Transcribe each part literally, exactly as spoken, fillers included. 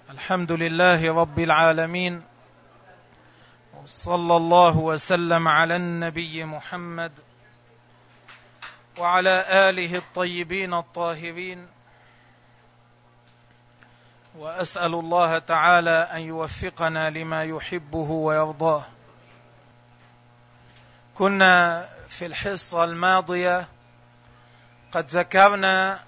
الحمد لله رب العالمين، وصلى الله وسلم على النبي محمد وعلى آله الطيبين الطاهرين. وأسأل الله تعالى أن يوفقنا لما يحبه ويرضاه. كنا في الحصة الماضية قد ذكرنا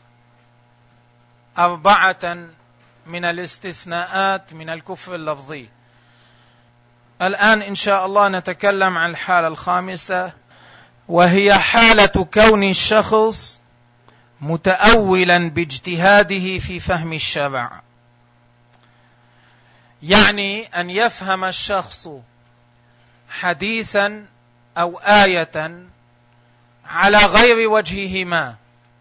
أربعة من الاستثناءات من الكفر اللفظي. الآن إن شاء الله نتكلم عن الحالة الخامسة، وهي حالة كون الشخص متأولا باجتهاده في فهم الشرع. يعني أن يفهم الشخص حديثا أو آية على غير وجههما،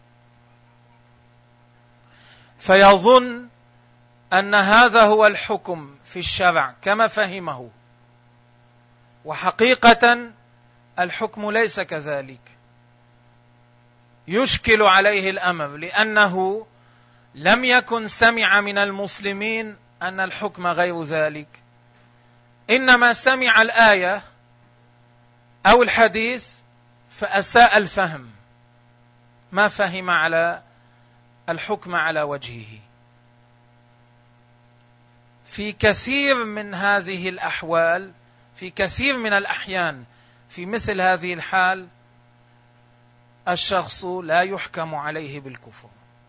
فيظن أن هذا هو الحكم في الشرع كما فهمه، وحقيقة الحكم ليس كذلك. يشكل عليه الأمر لأنه لم يكن سمع من المسلمين أن الحكم غير ذلك، إنما سمع الآية أو الحديث فأساء الفهم، ما فهم على الحكم على وجهه. في كثير من هذه الأحوال، في كثير من الأحيان، في مثل هذه الحال الشخص لا يحكم عليه بالكفر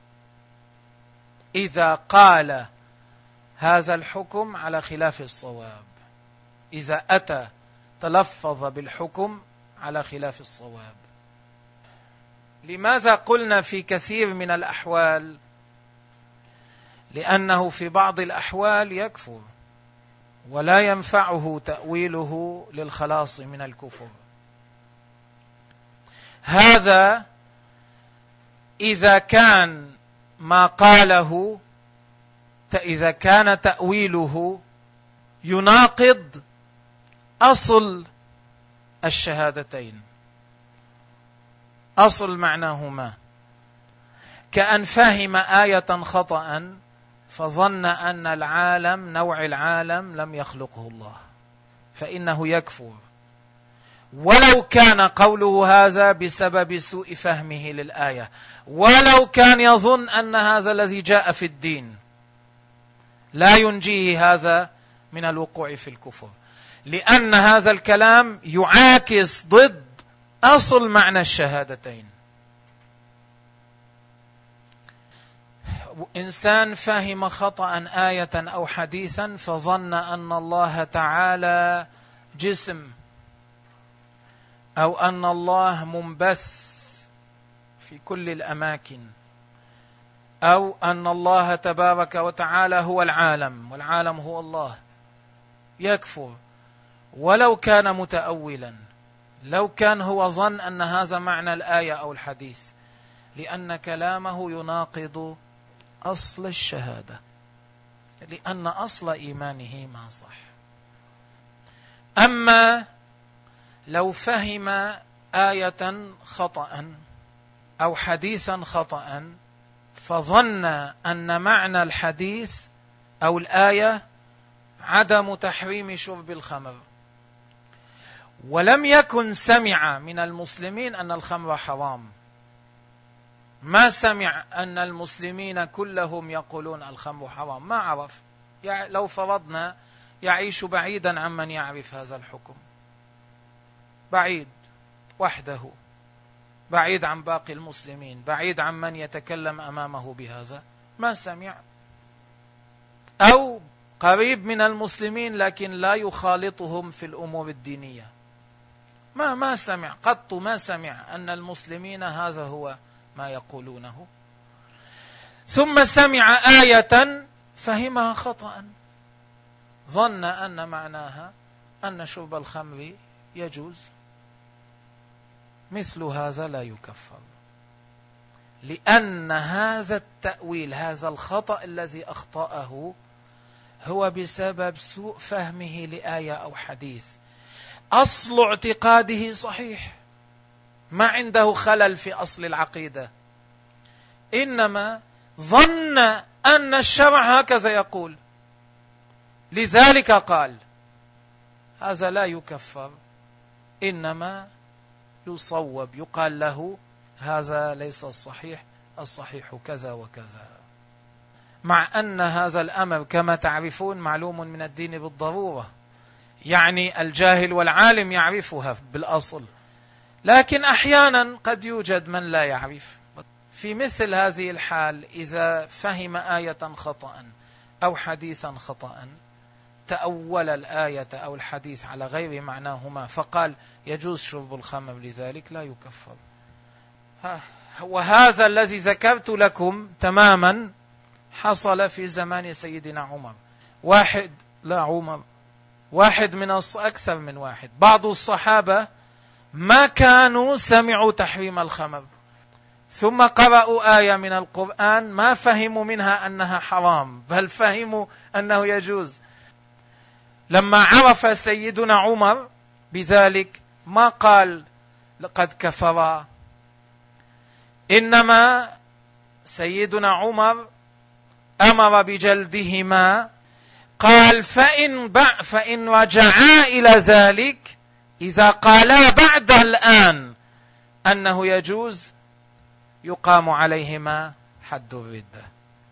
إذا قال هذا الحكم على خلاف الصواب، إذا أتى تلفظ بالحكم على خلاف الصواب. لماذا قلنا في كثير من الأحوال؟ لأنه في بعض الأحوال يكفر ولا ينفعه تأويله للخلاص من الكفر. هذا إذا كان ما قاله إذا كان تأويله يناقض أصل الشهادتين، أصل معناهما، كأن فهم آية خطأ فظن أن العالم نوع العالم لم يخلقه الله، فإنه يكفر ولو كان قوله هذا بسبب سوء فهمه للآية، ولو كان يظن أن هذا الذي جاء في الدين. لا ينجيه هذا من الوقوع في الكفر، لأن هذا الكلام يعاكس ضد أصل معنى الشهادتين. إنسان فهم خطأ آية أو حديثا فظن أن الله تعالى جسم، أو أن الله منبث في كل الأماكن، أو أن الله تبارك وتعالى هو العالم والعالم هو الله. يكفر ولو كان متأولا، لو كان هو ظن أن هذا معنى الآية أو الحديث، لأن كلامه يناقض أصل الشهادة، لأن أصل إيمانه ما صح. أما لو فهم آية خطأ أو حديثا خطأ فظن أن معنى الحديث أو الآية عدم تحريم شرب الخمر، ولم يكن سمع من المسلمين أن الخمر حرام، ما سمع أن المسلمين كلهم يقولون الخمر حرام، ما عرف. لو فرضنا يعيش بعيدا عمن يعرف هذا الحكم، بعيد وحده، بعيد عن باقي المسلمين، بعيد عن من يتكلم أمامه بهذا، ما سمع. أو قريب من المسلمين لكن لا يخالطهم في الأمور الدينية، ما ما سمع قط، ما سمع أن المسلمين هذا هو ما يقولونه. ثم سمع آية فهمها خطأ، ظن أن معناها أن شرب الخمر يجوز، مثل هذا لا يكفر، لأن هذا التأويل، هذا الخطأ الذي أخطأه هو بسبب سوء فهمه لآية أو حديث. أصل اعتقاده صحيح، ما عنده خلل في أصل العقيدة، إنما ظن أن الشرع هكذا يقول، لذلك قال هذا لا يكفر، إنما يصوب، يقال له هذا ليس الصحيح، الصحيح كذا وكذا، مع أن هذا الأمر كما تعرفون معلوم من الدين بالضرورة، يعني الجاهل والعالم يعرفها بالأصل، لكن أحيانا قد يوجد من لا يعرف. في مثل هذه الحال إذا فهم آية خطأ أو حديثا خطأ، تأول الآية أو الحديث على غير معناهما فقال يجوز شرب الخمر، لذلك لا يكفر. وهذا الذي ذكرت لكم تماما حصل في زمان سيدنا عمر. واحد لا عمر واحد من أكثر من واحد، بعض الصحابة ما كانوا سمعوا تحريم الخمر، ثم قرأوا آية من القرآن ما فهموا منها أنها حرام، بل فهموا أنه يجوز. لما عرف سيدنا عمر بذلك ما قال لقد كفرا، إنما سيدنا عمر أمر بجلدهما، قال فإن, فإن رجعا إلى ذلك، إذا قالا بعد الآن أنه يجوز يقام عليهما حد الردة.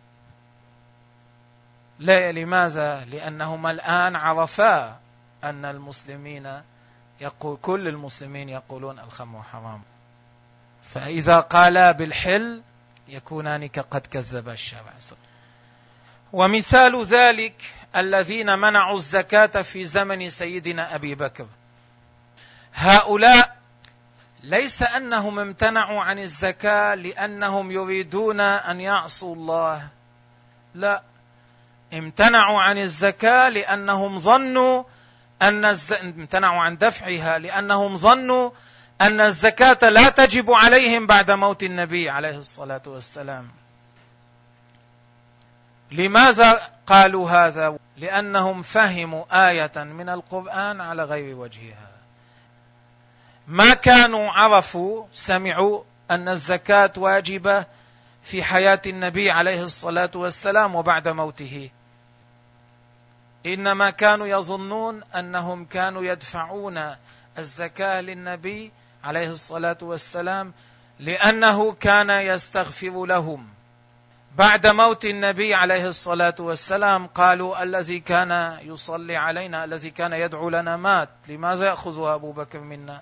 لماذا؟ لأنهما الآن عرفا أن المسلمين يقول كل المسلمين يقولون الخمر حرام، فإذا قالا بالحل يكونان قد كذب الشرع. ومثال ذلك الذين منعوا الزكاة في زمن سيدنا أبي بكر، هؤلاء ليس أنهم امتنعوا عن الزكاة لأنهم يريدون أن يعصوا الله، لا، امتنعوا عن الزكاة لأنهم ظنوا أن الز... امتنعوا عن دفعها لأنهم ظنوا أن الزكاة لا تجب عليهم بعد موت النبي عليه الصلاة والسلام. لماذا قالوا هذا؟ لأنهم فهموا آية من القرآن على غير وجهها، ما كانوا عرفوا سمعوا أن الزكاة واجبة في حياة النبي عليه الصلاة والسلام وبعد موته، إنما كانوا يظنون أنهم كانوا يدفعون الزكاة للنبي عليه الصلاة والسلام لأنه كان يستغفر لهم. بعد موت النبي عليه الصلاة والسلام قالوا الذي كان يصلي علينا، الذي كان يدعو لنا مات، لماذا يأخذها أبو بكر منا؟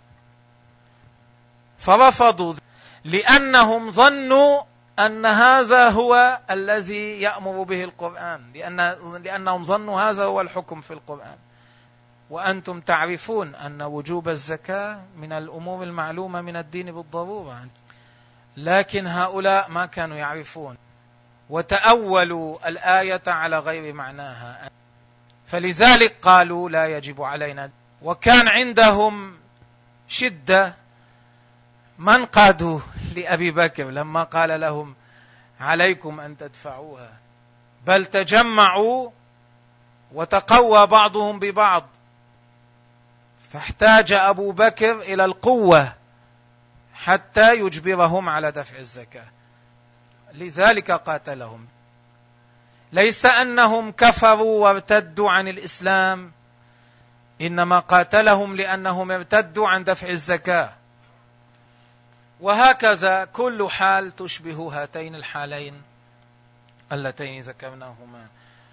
فرفضوا لأنهم ظنوا أن هذا هو الذي يأمر به القرآن، لأن لأنهم ظنوا هذا هو الحكم في القرآن. وأنتم تعرفون أن وجوب الزكاة من الأمور المعلومة من الدين بالضرورة، لكن هؤلاء ما كانوا يعرفون وتأولوا الآية على غير معناها، فلذلك قالوا لا يجب علينا. وكان عندهم شدة، من قادوا لأبي بكر لما قال لهم عليكم أن تدفعوها، بل تجمعوا وتقوى بعضهم ببعض، فاحتاج أبو بكر إلى القوة حتى يجبرهم على دفع الزكاة، لذلك قاتلهم. ليس أنهم كفروا وارتدوا عن الإسلام، إنما قاتلهم لأنهم ارتدوا عن دفع الزكاة. وهكذا كل حال تشبه هاتين الحالين اللتين ذكرناهما.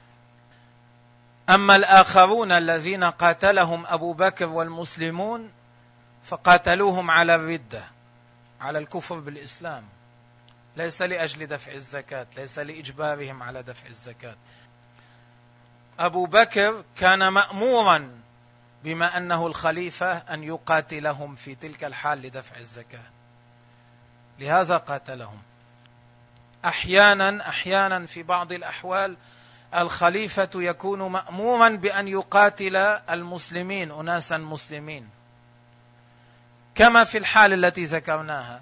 أما الآخرون الذين قاتلهم أبو بكر والمسلمون فقاتلوهم على الردة، على الكفر بالإسلام، ليس لأجل دفع الزكاة، ليس لإجبارهم على دفع الزكاة. أبو بكر كان مأمورا بما أنه الخليفة أن يقاتلهم في تلك الحال لدفع الزكاة، لهذا قاتلهم. أحيانا أحيانا في بعض الأحوال الخليفة يكون مأمورا بأن يقاتل المسلمين، أناسا مسلمين، كما في الحال التي ذكرناها،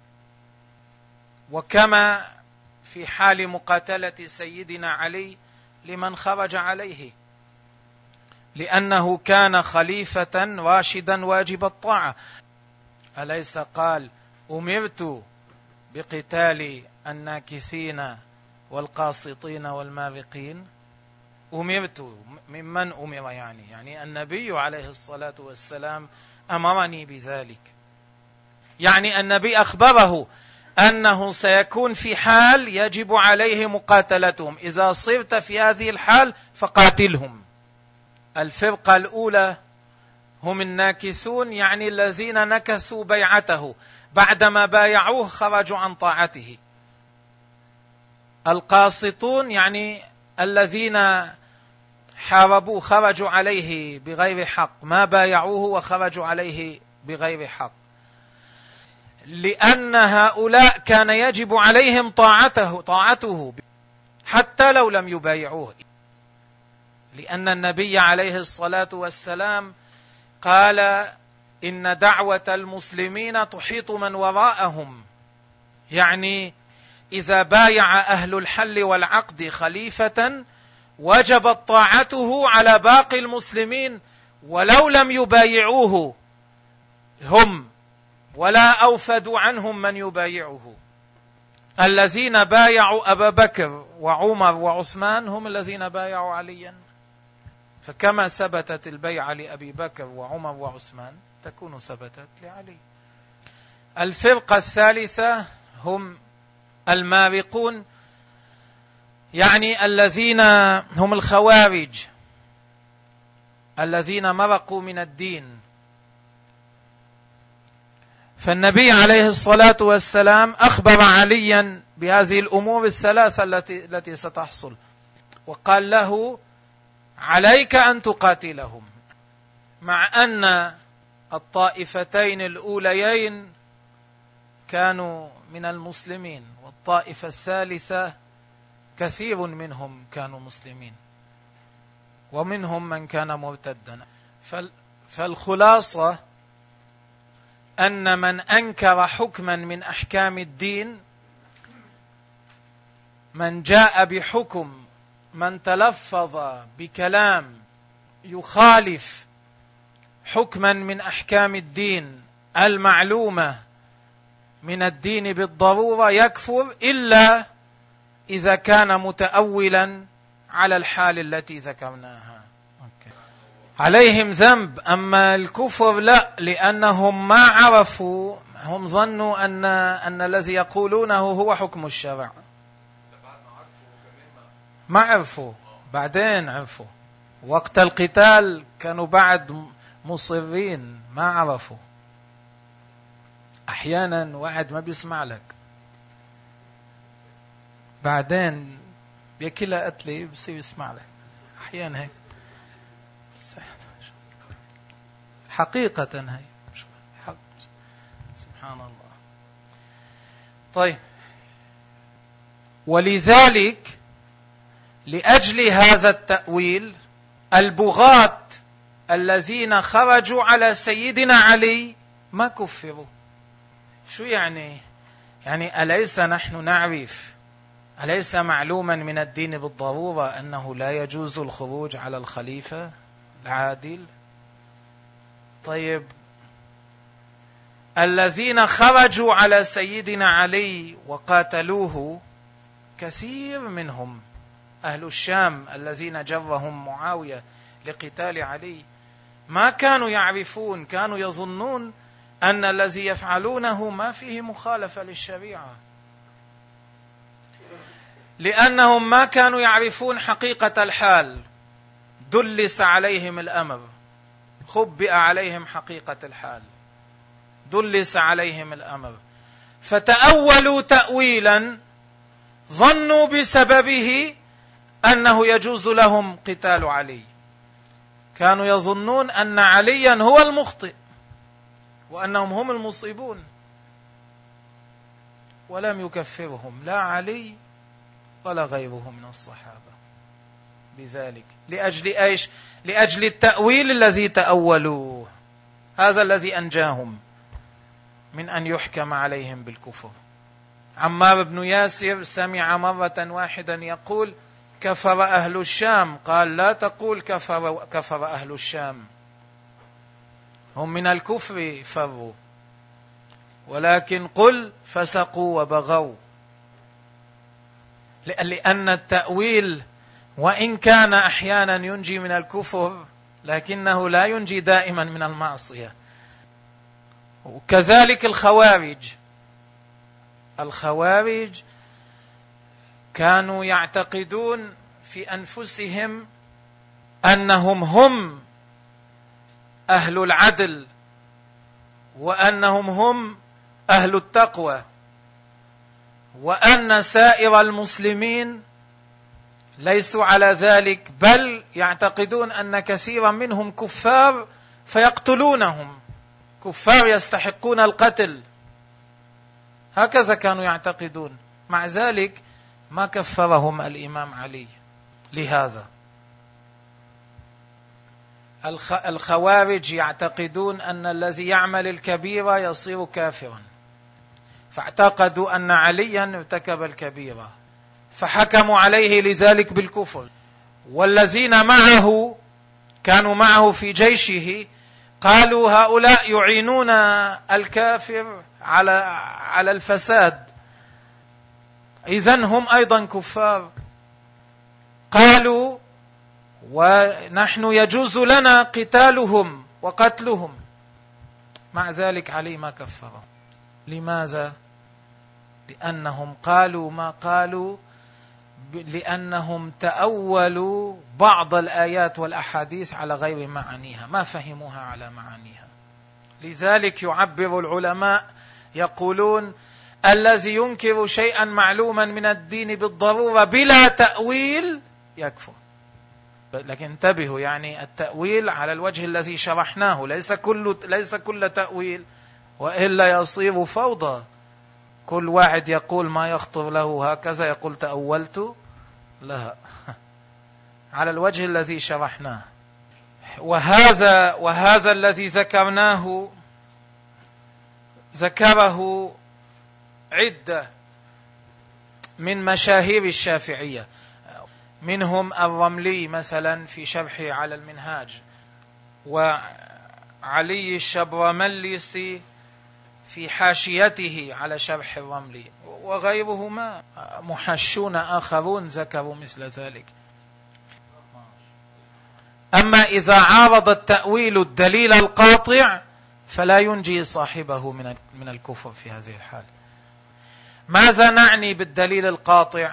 وكما في حال مقاتلة سيدنا علي لمن خرج عليه، لأنه كان خليفة راشدا واجب الطاعة. أليس قال أمرت بقتال الناكثين والقاسطين والمارقين؟ أمرت. ممن أمر يعني يعني النبي عليه الصلاة والسلام أمرني بذلك. يعني النبي أخبره أنه سيكون في حال يجب عليه مقاتلتهم، إذا صرت في هذه الحال فقاتلهم. الفرقة الأولى هم الناكثون، يعني الذين نكثوا بيعته، بعدما بايعوه خرجوا عن طاعته. القاسطون يعني الذين حاربوه، خرجوا عليه بغير حق، ما بايعوه وخرجوا عليه بغير حق، لأن هؤلاء كان يجب عليهم طاعته طاعته حتى لو لم يبايعوه، لأن النبي عليه الصلاة والسلام قال إن دعوة المسلمين تحيط من وراءهم، يعني إذا بايع أهل الحل والعقد خليفة وجبت طاعته على باقي المسلمين ولو لم يبايعوه هم، ولا أوفدوا عنهم من يبايعه. الذين بايعوا أبا بكر وعمر وعثمان هم الذين بايعوا عليا، فكما ثبتت البيعة لأبي بكر وعمر وعثمان تكون ثبتت لعلي. الفرقة الثالثة هم المارقون، يعني الذين هم الخوارج الذين مرقوا من الدين. فالنبي عليه الصلاة والسلام أخبر عليا بهذه الأمور الثلاثة التي التي ستحصل، وقال له عليك أن تقاتلهم، مع أن الطائفتين الأوليين كانوا من المسلمين، والطائفة الثالثة كثير منهم كانوا مسلمين ومنهم من كان مرتدا. فالخلاصة أن من أنكر حكما من أحكام الدين، من جاء بحكم، من تلفظ بكلام يخالف حكما من أحكام الدين المعلومة من الدين بالضرورة، يكفر إلا إذا كان متأولا على الحال التي ذكرناها. عليهم ذنب، أما الكفر لا، لأنهم ما عرفوا، هم ظنوا أن أن الذي يقولونه هو حكم الشرع، ما عرفوا، بعدين عرفوا وقت القتال كانوا بعد مصرين، ما عرفوا. أحيانا واحد ما بيسمع لك، بعدين بيكلها قتلي بصير يسمع لك، أحيانا هيك حقيقة هي حق. سبحان الله. طيب، ولذلك لأجل هذا التأويل البغاة الذين خرجوا على سيدنا علي ما كفروا. شو يعني؟ يعني أليس نحن نعرف، أليس معلوما من الدين بالضرورة أنه لا يجوز الخروج على الخليفة العادل؟ طيب، الذين خرجوا على سيدنا علي وقاتلوه كثير منهم أهل الشام الذين جرهم معاوية لقتال علي، ما كانوا يعرفون، كانوا يظنون أن الذي يفعلونه ما فيه مخالفة للشريعة، لأنهم ما كانوا يعرفون حقيقة الحال، دلس عليهم الأمر، خبئ عليهم حقيقة الحال، دلس عليهم الأمر، فتأولوا تأويلا ظنوا بسببه أنه يجوز لهم قتال علي. كانوا يظنون أن عليا هو المخطئ وأنهم هم المصيبون، ولم يكفرهم لا علي ولا غيره من الصحابة بذلك. لأجل إيش؟ لأجل التأويل الذي تأولوه، هذا الذي أنجاهم من أن يحكم عليهم بالكفر. عمار بن ياسر سمع مرة واحدا يقول كفر أهل الشام، قال لا تقول كفر, كفر أهل الشام، هم من الكفر فروا، ولكن قل فسقوا وبغوا، لأن التأويل وإن كان أحيانا ينجي من الكفر لكنه لا ينجي دائما من المعصية. وكذلك الخوارج الخوارج كانوا يعتقدون في أنفسهم أنهم هم أهل العدل وأنهم هم أهل التقوى، وأن سائر المسلمين ليسوا على ذلك، بل يعتقدون أن كثيرا منهم كفار فيقتلونهم، كفار يستحقون القتل، هكذا كانوا يعتقدون. مع ذلك ما كفرهم الإمام علي. لهذا الخوارج يعتقدون أن الذي يعمل الكبيرة يصير كافرا، فاعتقدوا أن عليا ارتكب الكبيرة فحكموا عليه لذلك بالكفر. والذين معه كانوا معه في جيشه قالوا هؤلاء يعينون الكافر على على الفساد، إذن هم أيضا كفار. قالوا ونحن يجوز لنا قتالهم وقتلهم، مع ذلك علي ما كفرهم. لماذا؟ لأنهم قالوا ما قالوا لأنهم تأولوا بعض الآيات والأحاديث على غير معانيها، ما فهموها على معانيها. لذلك يعبر العلماء يقولون الذي ينكر شيئا معلوما من الدين بالضرورة بلا تأويل يكفر. لكن انتبهوا، يعني التأويل على الوجه الذي شرحناه، ليس كل ليس كل تأويل، وإلا يصير فوضى. كل واحد يقول ما يخطر له هكذا يقول تأولت، لا، على الوجه الذي شرحناه. وهذا وهذا الذي ذكرناه ذكره عدة من مشاهير الشافعية، منهم الرملي مثلا في شرحه على المنهاج، وعلي الشبرمليسي في حاشيته على شرح الرملي، وغيرهما محشون آخرون ذكروا مثل ذلك. أما إذا عارض التأويل الدليل القاطع فلا ينجي صاحبه من من الكفر في هذه الحال. ماذا نعني بالدليل القاطع؟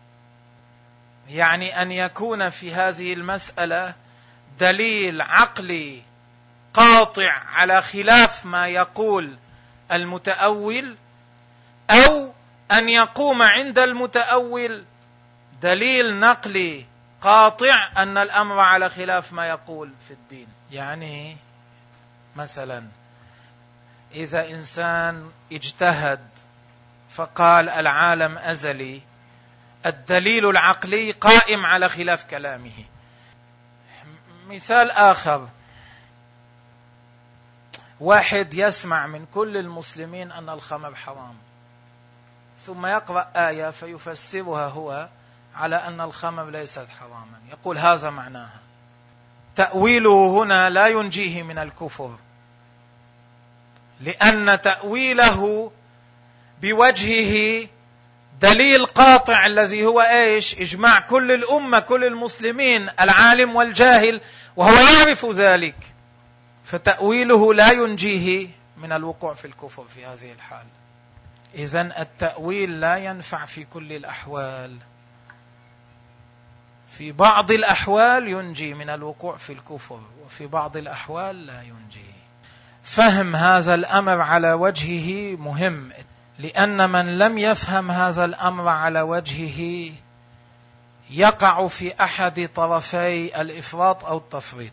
يعني أن يكون في هذه المسألة دليل عقلي قاطع على خلاف ما يقول المتأول، أو أن يقوم عند المتأول دليل نقلي قاطع أن الأمر على خلاف ما يقول في الدين. يعني مثلا إذا إنسان اجتهد فقال العالم أزلي، الدليل العقلي قائم على خلاف كلامه. مثال آخر، واحد يسمع من كل المسلمين أن الخمر حرام، ثم يقرأ آية فيفسرها هو على أن الخمر ليست حراما، يقول هذا معناها. تأويله هنا لا ينجيه من الكفر، لأن تأويله بوجهه دليل قاطع الذي هو ايش؟ اجماع كل الأمة، كل المسلمين، العالم والجاهل، وهو يعرف ذلك، فتأويله لا ينجيه من الوقوع في الكفر في هذه الحال. إذن التأويل لا ينفع في كل الأحوال، في بعض الأحوال ينجي من الوقوع في الكفر، وفي بعض الأحوال لا ينجي. فهم هذا الأمر على وجهه مهم، لأن من لم يفهم هذا الأمر على وجهه يقع في أحد طرفي الإفراط أو التفريط.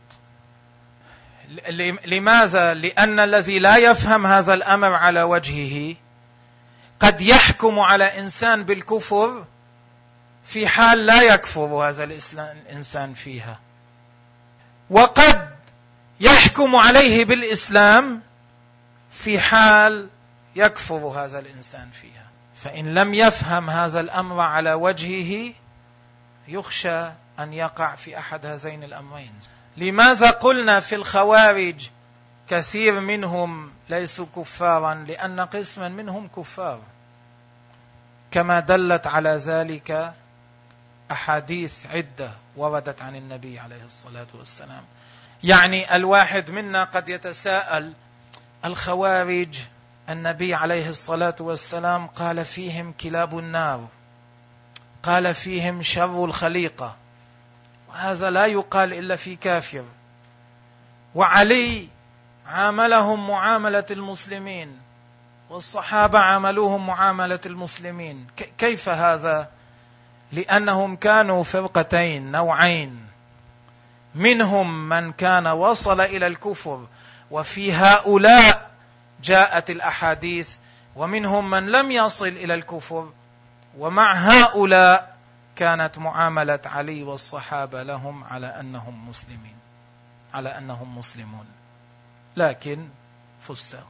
لماذا؟ لأن الذي لا يفهم هذا الأمر على وجهه قد يحكم على إنسان بالكفر في حال لا يكفر هذا الإنسان فيها، وقد يحكم عليه بالإسلام في حال يكفر هذا الإنسان فيها. فإن لم يفهم هذا الأمر على وجهه يخشى أن يقع في أحد هذين الأمرين. لماذا قلنا في الخوارج كثير منهم ليسوا كفارا؟ لأن قسما منهم كفار، كما دلت على ذلك أحاديث عدة وردت عن النبي عليه الصلاة والسلام. يعني الواحد منا قد يتساءل: الخوارج النبي عليه الصلاة والسلام قال فيهم كلاب النار، قال فيهم شر الخليقة، وهذا لا يقال إلا في كافر، وعلي عاملهم معاملة المسلمين، والصحابة عاملوهم معاملة المسلمين. كيف هذا؟ لأنهم كانوا فرقتين نوعين، منهم من كان وصل إلى الكفر وفي هؤلاء جاءت الأحاديث، ومنهم من لم يصل إلى الكفر ومع هؤلاء كانت معاملة علي والصحابة لهم على أنهم مسلمين، على أنهم مسلمون، لكن فساق.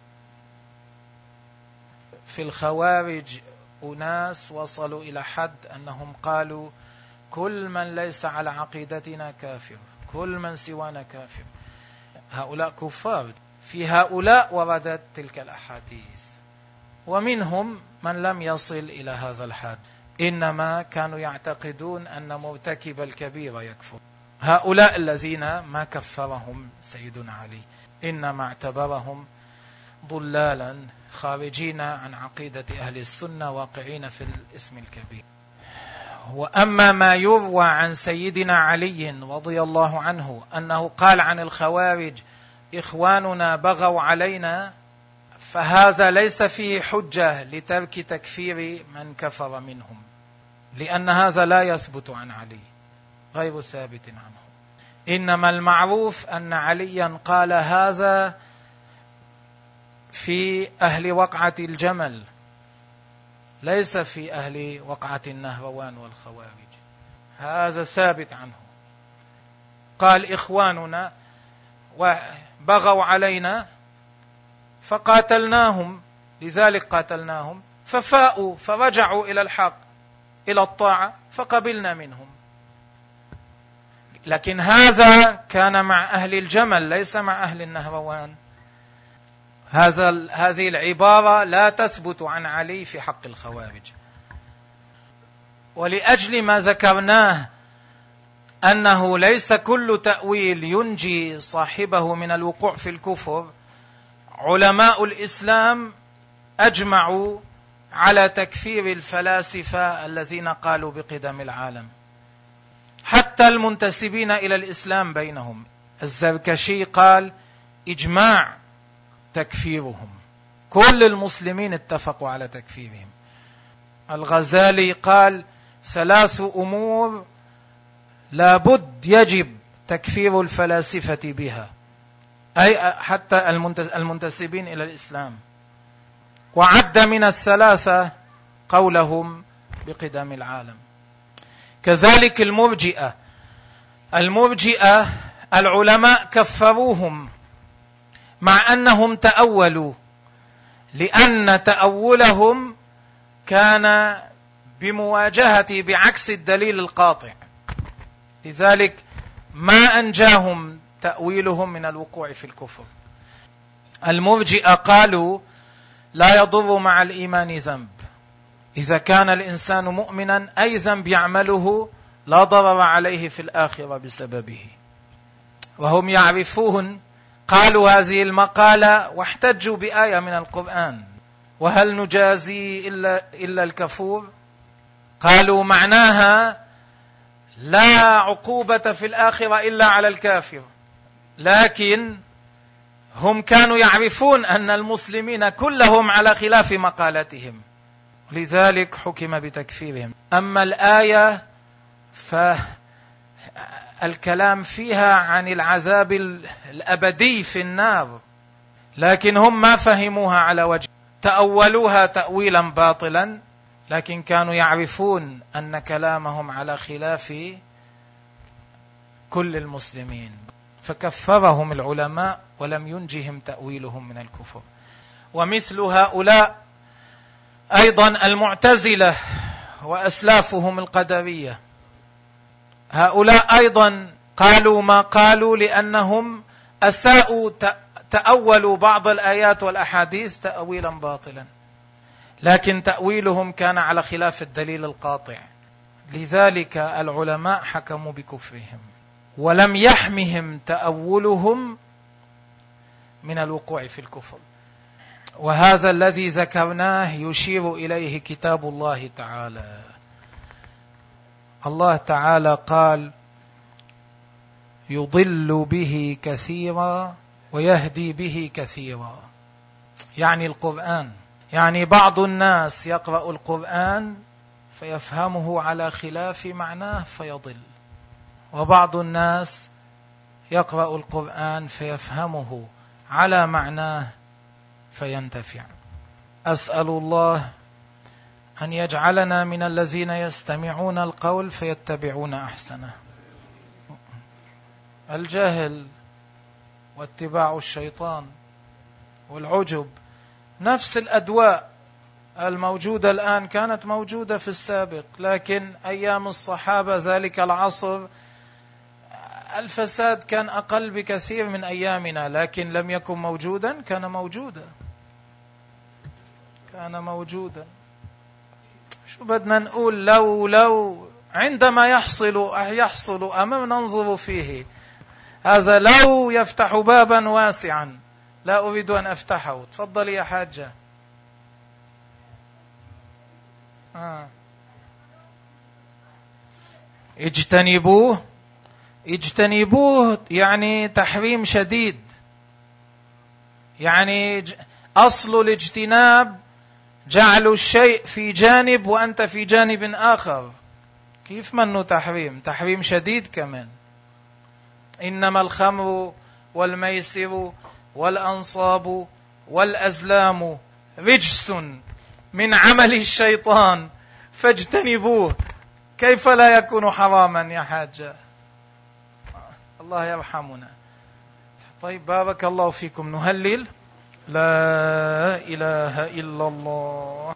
في الخوارج أناس وصلوا إلى حد أنهم قالوا: كل من ليس على عقيدتنا كافر، كل من سوانا كافر. هؤلاء كفار. في هؤلاء وردت تلك الأحاديث، ومنهم من لم يصل إلى هذا الحد، إنما كانوا يعتقدون أن مرتكب الكبيرة يكفر. هؤلاء الذين ما كفرهم سيدنا علي، إنما اعتبرهم ضلالا خارجين عن عقيدة أهل السنة، واقعين في الإثم الكبير. وأما ما يروى عن سيدنا علي رضي الله عنه أنه قال عن الخوارج: إخواننا بغوا علينا، فهذا ليس فيه حجة لترك تكفير من كفر منهم، لأن هذا لا يثبت عن علي، غير ثابت عنه. إنما المعروف أن عليا قال هذا في أهل وقعة الجمل، ليس في أهل وقعة النهروان والخوارج، هذا ثابت عنه. قال: إخواننا وبغوا علينا فقاتلناهم، لذلك قاتلناهم، ففاءوا فرجعوا إلى الحق، إلى الطاعة، فقبلنا منهم. لكن هذا كان مع أهل الجمل، ليس مع أهل النهروان. هذا هذه العبارة لا تثبت عن علي في حق الخوارج. ولأجل ما ذكرناه أنه ليس كل تأويل ينجي صاحبه من الوقوع في الكفر، علماء الإسلام أجمعوا على تكفير الفلاسفة الذين قالوا بقدم العالم، حتى المنتسبين إلى الإسلام بينهم. الزركشي قال: إجماع تكفيرهم، كل المسلمين اتفقوا على تكفيرهم. الغزالي قال: ثلاث أمور لابد يجب تكفير الفلاسفة بها، أي حتى المنتسبين إلى الإسلام. وعد من الثلاثة قولهم بقدم العالم. كذلك المرجئة، المرجئة العلماء كفروهم مع أنهم تأولوا، لأن تأولهم كان بمواجهة بعكس الدليل القاطع، لذلك ما أنجاهم تأويلهم من الوقوع في الكفر. المرجئة قالوا: لا يضر مع الإيمان ذنب، إذا كان الإنسان مؤمنا أي ذنب يعمله لا ضرر عليه في الآخرة بسببه. وهم يعرفون، قالوا هذه المقالة واحتجوا بآية من القرآن: وهل نجازي إلا, إلا الكفور؟ قالوا معناها لا عقوبة في الآخرة إلا على الكافر. لكن هم كانوا يعرفون أن المسلمين كلهم على خلاف مقالتهم، لذلك حكم بتكفيرهم. أما الآية فالكلام فيها عن العذاب الأبدي في النار، لكن هم ما فهموها على وجه، تأولوها تأويلا باطلا، لكن كانوا يعرفون أن كلامهم على خلاف كل المسلمين، فكفرهم العلماء ولم ينجهم تأويلهم من الكفر. ومثل هؤلاء أيضا المعتزلة وأسلافهم القدرية، هؤلاء أيضا قالوا ما قالوا لأنهم أساءوا تأولوا بعض الآيات والأحاديث تأويلا باطلا، لكن تأويلهم كان على خلاف الدليل القاطع، لذلك العلماء حكموا بكفرهم ولم يحمهم تأولهم من الوقوع في الكفر. وهذا الذي ذكرناه يشير إليه كتاب الله تعالى. الله تعالى قال: يضل به كثيرا ويهدي به كثيرا، يعني القرآن. يعني بعض الناس يقرأ القرآن فيفهمه على خلاف معناه فيضل، وبعض الناس يقرأ القرآن فيفهمه على معناه فينتفع. أسأل الله أن يجعلنا من الذين يستمعون القول فيتبعون أحسنه. الجهل واتباع الشيطان والعجب نفس الأدواء الموجودة الآن كانت موجودة في السابق، لكن أيام الصحابة ذلك العصر الفساد كان أقل بكثير من أيامنا، لكن لم يكن موجودا، كان موجودا كان موجودا. شو بدنا نقول؟ لو لو عندما يحصل يحصل أمر ننظر فيه، هذا لو يفتح بابا واسعا لا أريد أن أفتحه. تفضل يا حاجة. آه. اجتنبوه اجتنبوه يعني تحريم شديد، يعني أصل الاجتناب جعل الشيء في جانب وأنت في جانب آخر. كيف منه تحريم؟ تحريم شديد كمان. إنما الخمر والميسر والأنصاب والأزلام رجس من عمل الشيطان فاجتنبوه. كيف لا يكون حراما يا حاجة؟ الله يرحمنا. طيب، بارك الله فيكم. نهلل لا إله إلا الله.